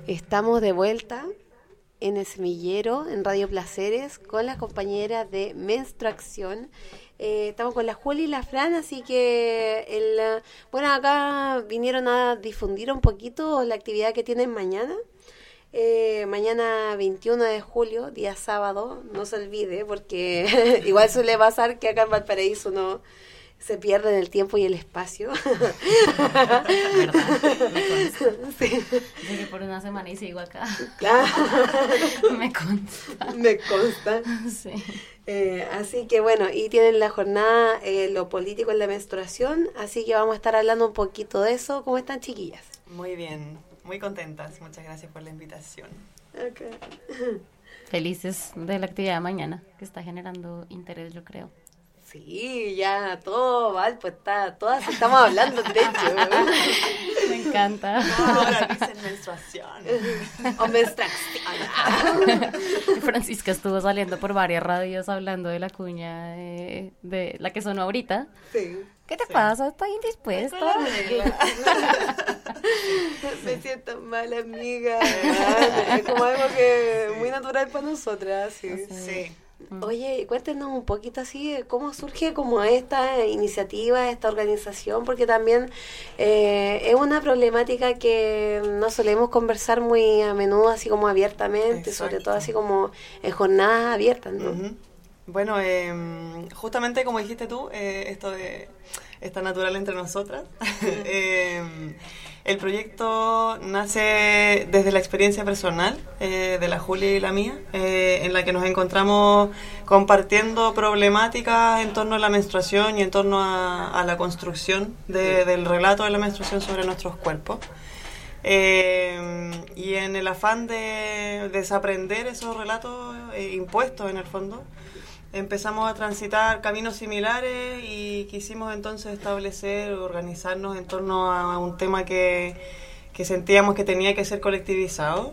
Estamos de vuelta en el semillero, en Radio Placeres, con las compañeras de Menstruación. Estamos con la Juli y la Fran, así que bueno, acá vinieron a difundir un poquito la actividad que tienen mañana. Mañana 21 de julio, día sábado, no se olvide, porque igual suele pasar que acá en Valparaíso no se pierde en el tiempo y el espacio. ¿Verdad? Me consta. Sí. Llegué por una semana y sigo acá. Me consta. Me consta. Sí. Así que bueno, y tienen la jornada lo político en la menstruación, así que vamos a estar hablando un poquito de eso. ¿Cómo están, chiquillas? Muy bien, muy contentas. Muchas gracias por la invitación. Okay. Felices de la actividad de mañana, que está generando interés, yo creo. Sí, ya todo, pues todas estamos hablando, de hecho. Me encanta. Ahora dicen menstruación. O menstruación. Francisca estuvo saliendo por varias radios hablando de la cuña de la que sonó ahorita. Sí. ¿Qué te pasa? ¿Estás indispuesta? Me siento mal, amiga. Es como algo que muy natural para nosotras. Sí. Sí. Oye, cuéntenos un poquito así de cómo surge como esta iniciativa, esta organización, porque también es una problemática que no solemos conversar muy a menudo, así como abiertamente, Exacto. sobre todo así como en jornadas abiertas, ¿no? Uh-huh. Bueno, justamente como dijiste tú, esto está natural entre nosotras. El proyecto nace desde la experiencia personal de la Julia y la mía, en la que nos encontramos compartiendo problemáticas en torno a la menstruación y en torno a la construcción del relato de la menstruación sobre nuestros cuerpos. Y en el afán de desaprender esos relatos impuestos en el fondo, empezamos a transitar caminos similares y quisimos entonces establecer, organizarnos en torno a un tema que sentíamos que tenía que ser colectivizado,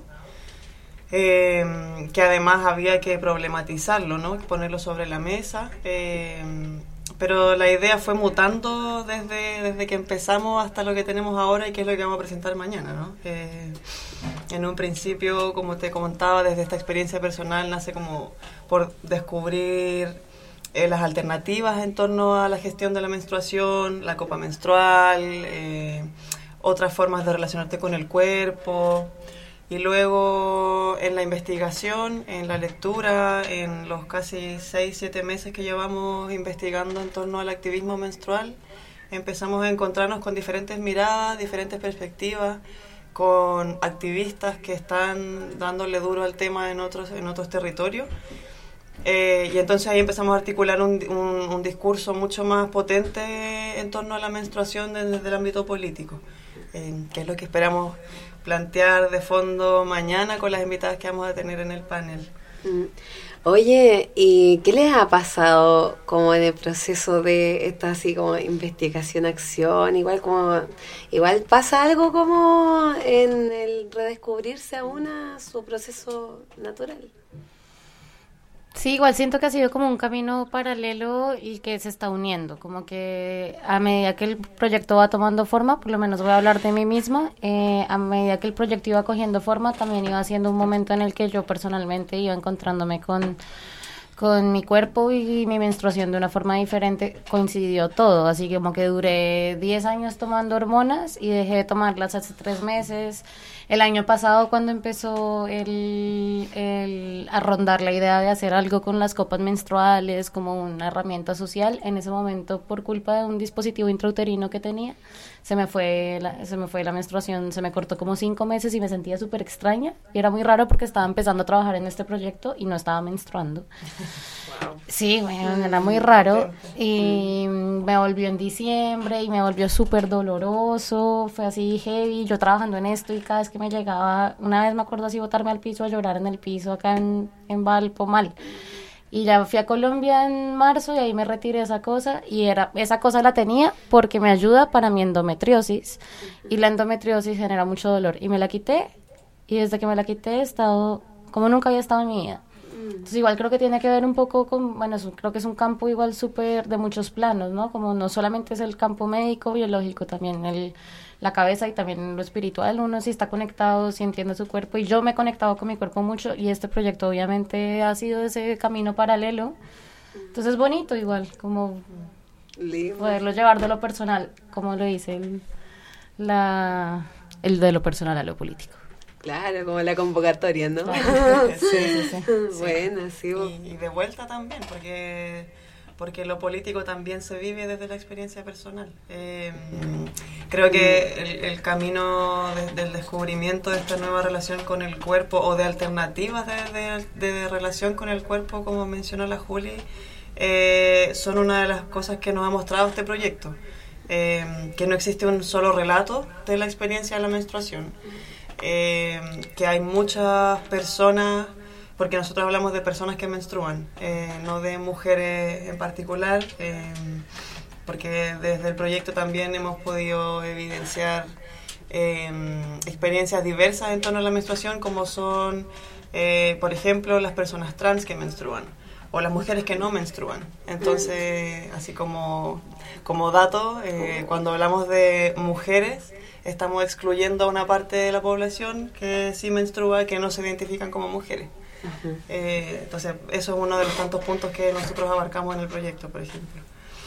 que además había que problematizarlo, ¿no? Ponerlo sobre la mesa, pero la idea fue mutando desde que empezamos hasta lo que tenemos ahora y que es lo que vamos a presentar mañana, ¿no? En un principio, como te comentaba, desde esta experiencia personal nace como por descubrir las alternativas en torno a la gestión de la menstruación, la copa menstrual, otras formas de relacionarte con el cuerpo, y luego en la investigación, en la lectura, en los casi 6-7 meses que llevamos investigando en torno al activismo menstrual, empezamos a encontrarnos con diferentes miradas, diferentes perspectivas, con activistas que están dándole duro al tema en otros territorios. Y entonces ahí empezamos a articular un discurso mucho más potente en torno a la menstruación desde el ámbito político, que es lo que esperamos plantear de fondo mañana con las invitadas que vamos a tener en el panel. Oye, ¿y qué les ha pasado como en el proceso de esta así como investigación-acción? Igual pasa algo como en el redescubrirse a su proceso natural. Sí, igual siento que ha sido como un camino paralelo y que se está uniendo, como que a medida que el proyecto va tomando forma, por lo menos voy a hablar de mí misma, a medida que el proyecto iba cogiendo forma, también iba siendo un momento en el que yo personalmente iba encontrándome con mi cuerpo y mi menstruación de una forma diferente, coincidió todo, así como que duré 10 años tomando hormonas y dejé de tomarlas hace 3 meses. El año pasado, cuando empezó a rondar la idea de hacer algo con las copas menstruales como una herramienta social, en ese momento, por culpa de un dispositivo intrauterino que tenía, se me fue la menstruación, se me cortó como 5 meses y me sentía súper extraña. Y era muy raro porque estaba empezando a trabajar en este proyecto y no estaba menstruando. Wow. Sí, bueno, era muy raro. Y me volvió en diciembre y me volvió súper doloroso. Fue así heavy, yo trabajando en esto y cada vez que me llegaba, una vez me acuerdo así botarme al piso a llorar en el piso acá en Valpo mal. Y ya fui a Colombia en marzo y ahí me retiré esa cosa y esa cosa la tenía porque me ayuda para mi endometriosis y la endometriosis genera mucho dolor y me la quité y desde que me la quité he estado como nunca había estado en mi vida. Entonces igual creo que tiene que ver un poco con, bueno, creo que es un campo igual súper de muchos planos, ¿no? Como no solamente es el campo médico, biológico, también la cabeza y también en lo espiritual, uno sí está conectado, sí entiende su cuerpo, y yo me he conectado con mi cuerpo mucho, y este proyecto obviamente ha sido ese camino paralelo, entonces es bonito igual, como poderlo llevar de lo personal, como lo dice el de lo personal a lo político. Claro, como la convocatoria, ¿no? Claro. Sí. Bueno, sí. Y de vuelta también, porque lo político también se vive desde la experiencia personal. Creo que el camino del descubrimiento de esta nueva relación con el cuerpo, o de alternativas de relación con el cuerpo, como mencionó la Juli, son una de las cosas que nos ha mostrado este proyecto. Que no existe un solo relato de la experiencia de la menstruación. Que hay muchas personas, porque nosotros hablamos de personas que menstruan, no de mujeres en particular, porque desde el proyecto también hemos podido evidenciar experiencias diversas en torno a la menstruación, como son, por ejemplo, las personas trans que menstruan, o las mujeres que no menstruan. Entonces, así como dato, cuando hablamos de mujeres, estamos excluyendo a una parte de la población que sí menstrua, que no se identifican como mujeres. Entonces, eso es uno de los tantos puntos que nosotros abarcamos en el proyecto, por ejemplo.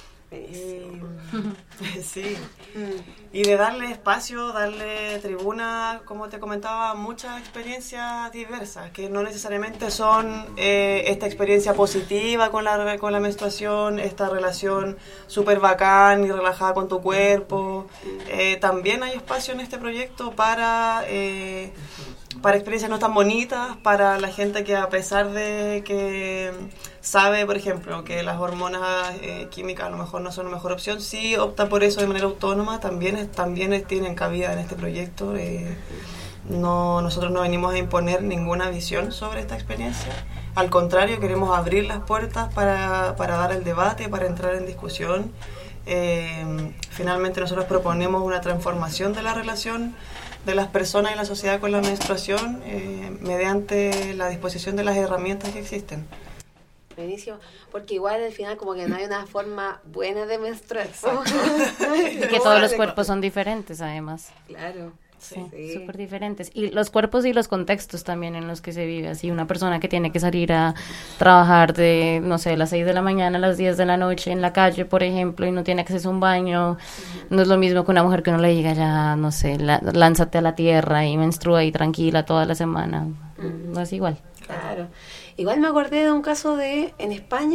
Sí. Y de darle espacio, darle tribuna, como te comentaba, muchas experiencias diversas, que no necesariamente son esta experiencia positiva con la menstruación, esta relación súper bacán y relajada con tu cuerpo. También hay espacio en este proyecto para experiencias no tan bonitas, para la gente que, a pesar de que sabe, por ejemplo, que las hormonas químicas a lo mejor no son la mejor opción, sí opta por eso de manera autónoma, también tienen cabida en este proyecto. Nosotros no venimos a imponer ninguna visión sobre esta experiencia. Al contrario, queremos abrir las puertas para dar el debate, para entrar en discusión. Finalmente nosotros proponemos una transformación de la relación de las personas y la sociedad con la menstruación mediante la disposición de las herramientas que existen. Buenísimo, porque igual al final como que no hay una forma buena de menstruar. Y que todos los cuerpos son diferentes, además. Claro. Sí, súper diferentes. Y los cuerpos y los contextos también en los que se vive. Así, una persona que tiene que salir a trabajar de, no sé, las 6 de la mañana a las 10 de la noche en la calle, por ejemplo, y no tiene acceso a un baño, no es lo mismo que una mujer que no le diga ya, no sé, lánzate a la tierra y menstrua y tranquila toda la semana. No es igual. Claro. Igual me acordé de un caso en España,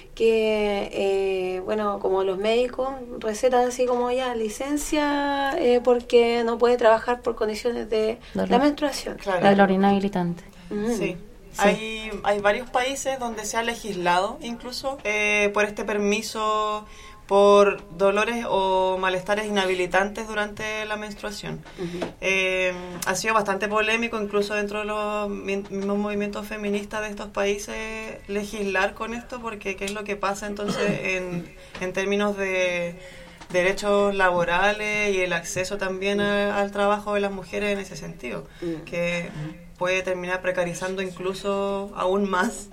que, como los médicos recetan así como ya licencia porque no puede trabajar por condiciones de la menstruación. Claro. La dolor inhabilitante. Sí. Hay varios países donde se ha legislado incluso por este permiso por dolores o malestares inhabilitantes durante la menstruación. Ha sido bastante polémico, incluso dentro de los mismos movimientos feministas de estos países, legislar con esto, porque ¿qué es lo que pasa entonces en términos de derechos laborales y el acceso también al trabajo de las mujeres en ese sentido? Que puede terminar precarizando incluso aún más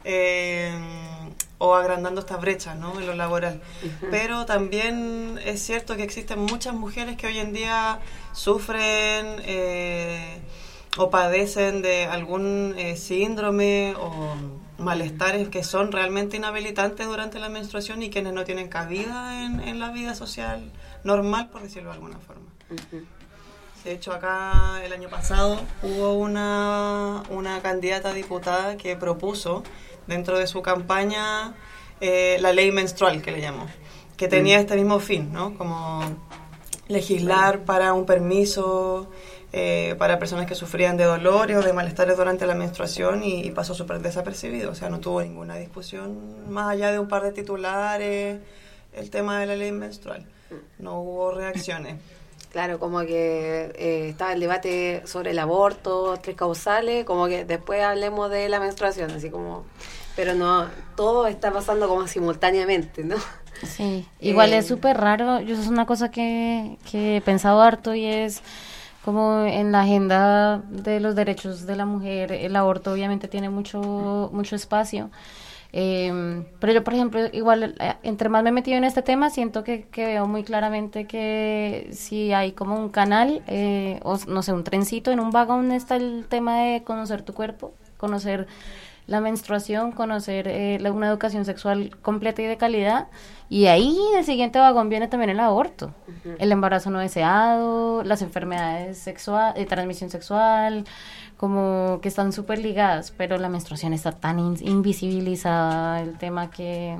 o agrandando estas brechas, ¿no?, en lo laboral. Pero también es cierto que existen muchas mujeres que hoy en día sufren o padecen de algún síndrome o malestares que son realmente inhabilitantes durante la menstruación y quienes no tienen cabida en la vida social normal, por decirlo de alguna forma. De hecho, acá el año pasado hubo una candidata a diputada que propuso dentro de su campaña la ley menstrual, que le llamó, que tenía este mismo fin, ¿no? Como legislar para un permiso para personas que sufrían de dolores o de malestares durante la menstruación, y pasó súper desapercibido. O sea, no tuvo ninguna discusión más allá de un par de titulares el tema de la ley menstrual. No hubo reacciones. Claro, como que estaba el debate sobre el aborto, 3 causales, como que después hablemos de la menstruación, así como... Pero no, todo está pasando como simultáneamente, ¿no? Sí, igual es súper raro. Yo, eso es una cosa que he pensado harto, y es como en la agenda de los derechos de la mujer, el aborto obviamente tiene mucho espacio. Pero yo, por ejemplo, igual, entre más me he metido en este tema, siento que veo muy claramente que si hay como un canal, o no sé, un trencito en un vagón, está el tema de conocer tu cuerpo, conocer la menstruación, conocer una educación sexual completa y de calidad, y ahí en el siguiente vagón viene también el aborto, el embarazo no deseado, las enfermedades de transmisión sexual, como que están súper ligadas, pero la menstruación está tan invisibilizada, el tema que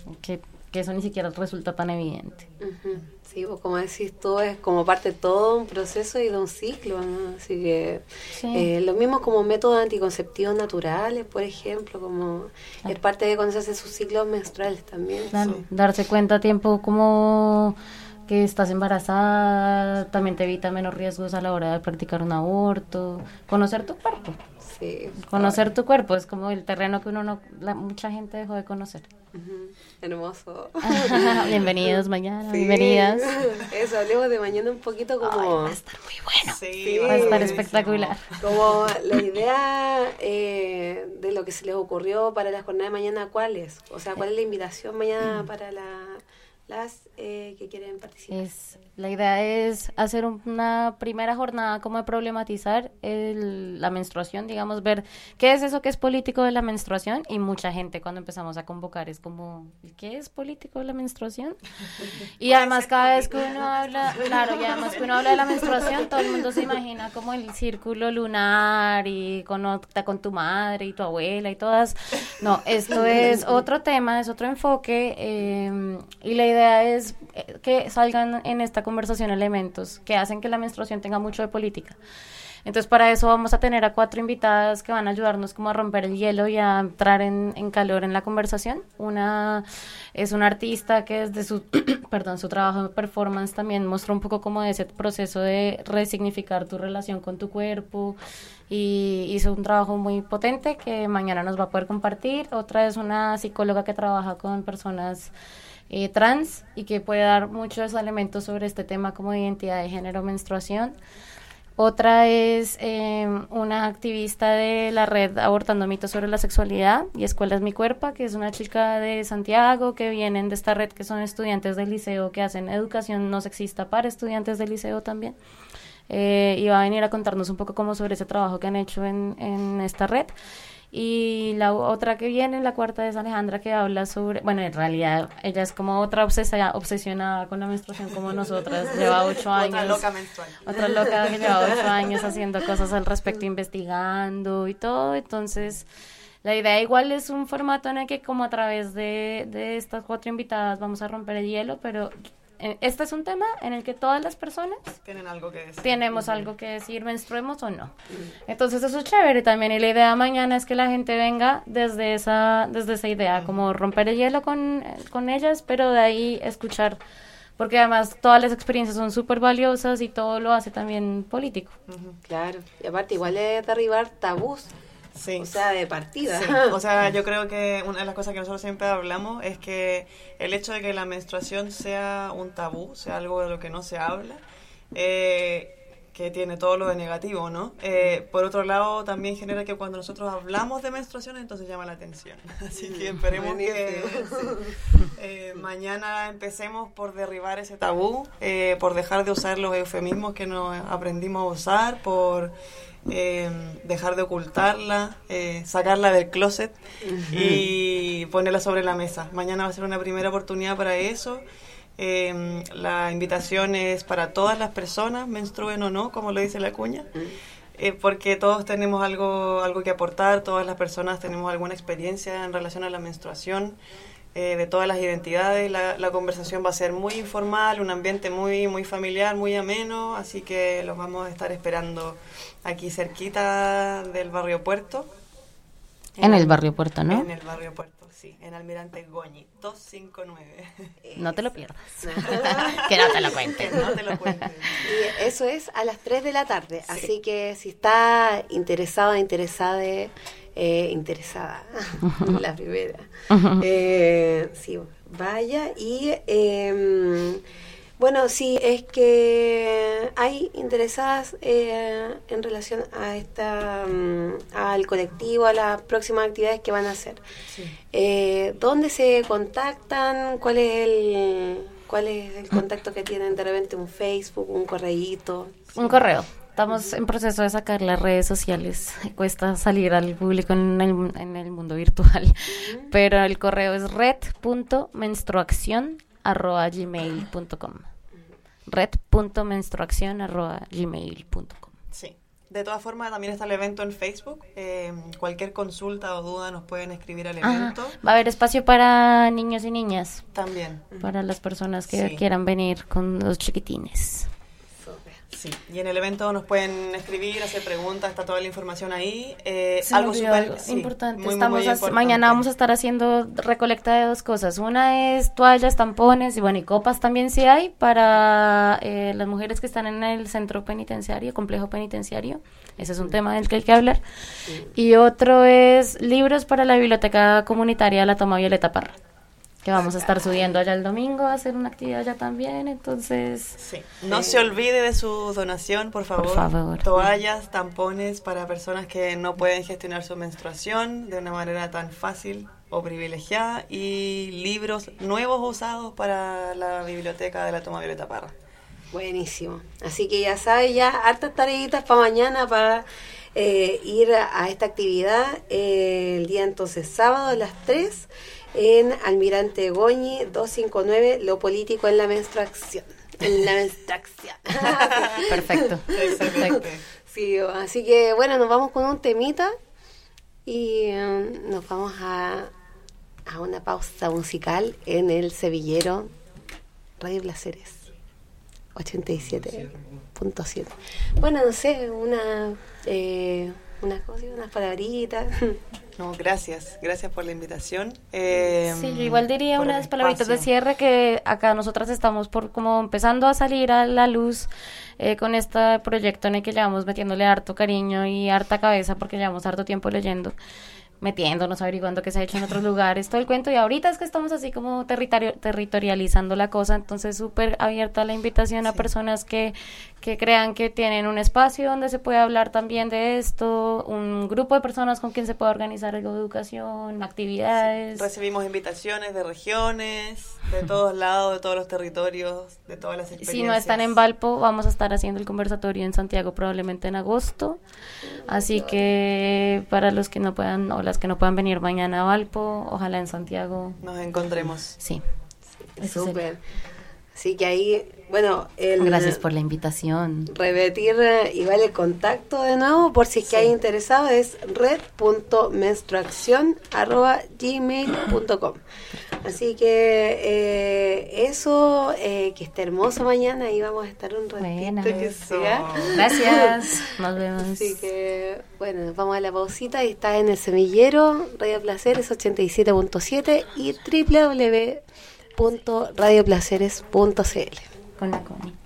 eso ni siquiera resulta tan evidente. Sí, pues como decís, todo es como parte de todo un proceso y de un ciclo, ¿no? Así que lo mismo como métodos anticonceptivos naturales, por ejemplo, como es parte de conocerse sus ciclos menstruales también. Claro, darse cuenta a tiempo como que estás embarazada, también te evita menos riesgos a la hora de practicar un aborto, conocer tu cuerpo. Sí. Conocer tu cuerpo es como el terreno que mucha gente dejó de conocer. Hermoso. Bienvenidos mañana, bienvenidas. Eso, hablemos de mañana un poquito como... va a estar muy bueno. Sí, va a estar espectacular. Como la idea de lo que se les ocurrió para la jornada de mañana, ¿cuál es? O sea, ¿cuál es la invitación mañana para las que quieren participar? La idea es hacer una primera jornada como de problematizar la menstruación, digamos, ver qué es eso que es político de la menstruación, y mucha gente cuando empezamos a convocar es como, ¿qué es político de la menstruación? Y además cada vez que uno habla, claro, y además que uno habla de la menstruación, todo el mundo se imagina como el círculo lunar y conecta con tu madre y tu abuela y todas. No, esto es otro tema, es otro enfoque, y la idea es que salgan en esta conversación elementos que hacen que la menstruación tenga mucho de política. Entonces para eso vamos a tener a 4 invitadas que van a ayudarnos como a romper el hielo y a entrar en calor en la conversación. Una es una artista que desde su su trabajo de performance también mostró un poco como de ese proceso de resignificar tu relación con tu cuerpo, y hizo un trabajo muy potente que mañana nos va a poder compartir. Otra es una psicóloga que trabaja con personas trans y que puede dar muchos elementos sobre este tema como de identidad de género, menstruación. Otra es una activista de la red Abortando Mitos sobre la Sexualidad y Escuela es mi cuerpo, que es una chica de Santiago que vienen de esta red, que son estudiantes del liceo que hacen educación no sexista para estudiantes del liceo también. Y va a venir a contarnos un poco como sobre ese trabajo que han hecho en esta red. Y la otra que viene, la cuarta, es Alejandra, que habla sobre, bueno, en realidad ella es como otra obsesionada con la menstruación como nosotras, lleva 8 años. Otra loca menstrual. Otra loca que lleva 8 años haciendo cosas al respecto, investigando y todo. Entonces, la idea igual es un formato en el que como a través de estas 4 invitadas vamos a romper el hielo, pero este es un tema en el que todas las personas tienen algo que decir. Tenemos algo que decir, menstruemos o no. Entonces eso es chévere también, y la idea mañana es que la gente venga desde esa idea, como romper el hielo con ellas, pero de ahí escuchar, porque además todas las experiencias son súper valiosas y todo lo hace también político. Claro, y aparte igual es derribar tabús. Sí. O sea, de partida. Sí. O sea, yo creo que una de las cosas que nosotros siempre hablamos es que el hecho de que la menstruación sea un tabú, sea algo de lo que no se habla, que tiene todo lo de negativo, ¿no? Por otro lado, también genera que cuando nosotros hablamos de menstruación, entonces llama la atención. Así que esperemos que mañana empecemos por derribar ese tabú, por dejar de usar los eufemismos que nos aprendimos a usar, por dejar de ocultarla, sacarla del closet y ponerla sobre la mesa. Mañana va a ser una primera oportunidad para eso. La invitación es para todas las personas, menstruen o no, como lo dice la cuña, porque todos tenemos algo que aportar, todas las personas tenemos alguna experiencia en relación a la menstruación, de todas las identidades. La conversación va a ser muy informal, un ambiente muy, muy familiar, muy ameno, así que los vamos a estar esperando aquí cerquita del barrio Puerto. En el barrio Puerto, ¿no? En el barrio Puerto, sí, en Almirante Goñi, 259. No te lo pierdas. Que no te lo cuenten. No te lo cuenten. Y eso es a las 3 de la tarde, sí. Así que si está interesada, la primera, sí, vaya. Y Bueno, sí, es que hay interesadas en relación a al colectivo, a las próximas actividades que van a hacer. Sí. ¿Dónde se contactan? ¿Cuál es el contacto que tienen? De repente un Facebook, un correíto. Un correo. Estamos en proceso de sacar las redes sociales. Cuesta salir al público en el mundo virtual. Pero el correo es red.menstruacion@gmail.com. red.menstruacion@gmail.com. Sí. De todas formas, también está el evento en Facebook. Cualquier consulta o duda nos pueden escribir al evento. Va a haber espacio para niños y niñas. También. Para las personas que Sí. quieran venir con los chiquitines. Sí, y en el evento nos pueden escribir, hacer preguntas, está toda la información ahí. Se Algo me olvidó súper algo sí, importante. muy importante. Mañana vamos a estar haciendo recolecta de 2 cosas. Una es toallas, tampones y bueno, y copas también sí hay para las mujeres que están en el centro penitenciario, complejo penitenciario. Ese es un tema del que hay que hablar. Y otro es libros para la biblioteca comunitaria La Toma Violeta Parra, que vamos a estar subiendo allá el domingo a hacer una actividad allá también, entonces... Sí. No se olvide de su donación, por favor. Por favor. Toallas, tampones para personas que no pueden gestionar su menstruación de una manera tan fácil o privilegiada, y libros nuevos usados para la biblioteca de La Toma Violeta Parra. Buenísimo. Así que ya sabes, ya hartas tareitas para mañana para ir a esta actividad. El día entonces sábado a las 3 en Almirante Goñi 259, lo político en la menstruación. En la menstruación. Perfecto. Excelente. Sí, así que bueno, nos vamos con un temita y nos vamos a una pausa musical en el Sevillero Radio Placeres 87.7. Bueno, no sé, unas cosas, unas palabritas. No, gracias por la invitación. Sí, yo igual diría por el unas palabritas de espacio. cierre, que acá nosotras estamos por como empezando a salir a la luz con este proyecto en el que llevamos metiéndole harto cariño y harta cabeza, porque llevamos harto tiempo leyendo, metiéndonos, averiguando qué se ha hecho en otros lugares, todo el cuento, y ahorita es que estamos así como territorializando la cosa, entonces súper abierta la invitación a personas que crean que tienen un espacio donde se puede hablar también de esto, un grupo de personas con quien se pueda organizar algo de educación, actividades. Recibimos invitaciones de regiones, de todos lados, de todos los territorios, de todas las experiencias. Si no están en Valpo, vamos a estar haciendo el conversatorio en Santiago probablemente en agosto, así que para los que no puedan o las que no puedan venir mañana a Valpo, ojalá en Santiago Nos encontremos. sí. Eso Súper. Así que ahí, bueno, Gracias por la invitación. repetir igual el contacto de nuevo, por si es que hay interesado, es red.menstruacion@gmail.com. Así que eso, que esté hermoso mañana, ahí vamos a estar un ratito. Buena. Eso. ¿Ya? Gracias. Nos vemos. Así que, bueno, nos vamos a la pausita y está en el Semillero, Radio Placeres 87.7 y www.radioplaceres.cl. Con la Connie.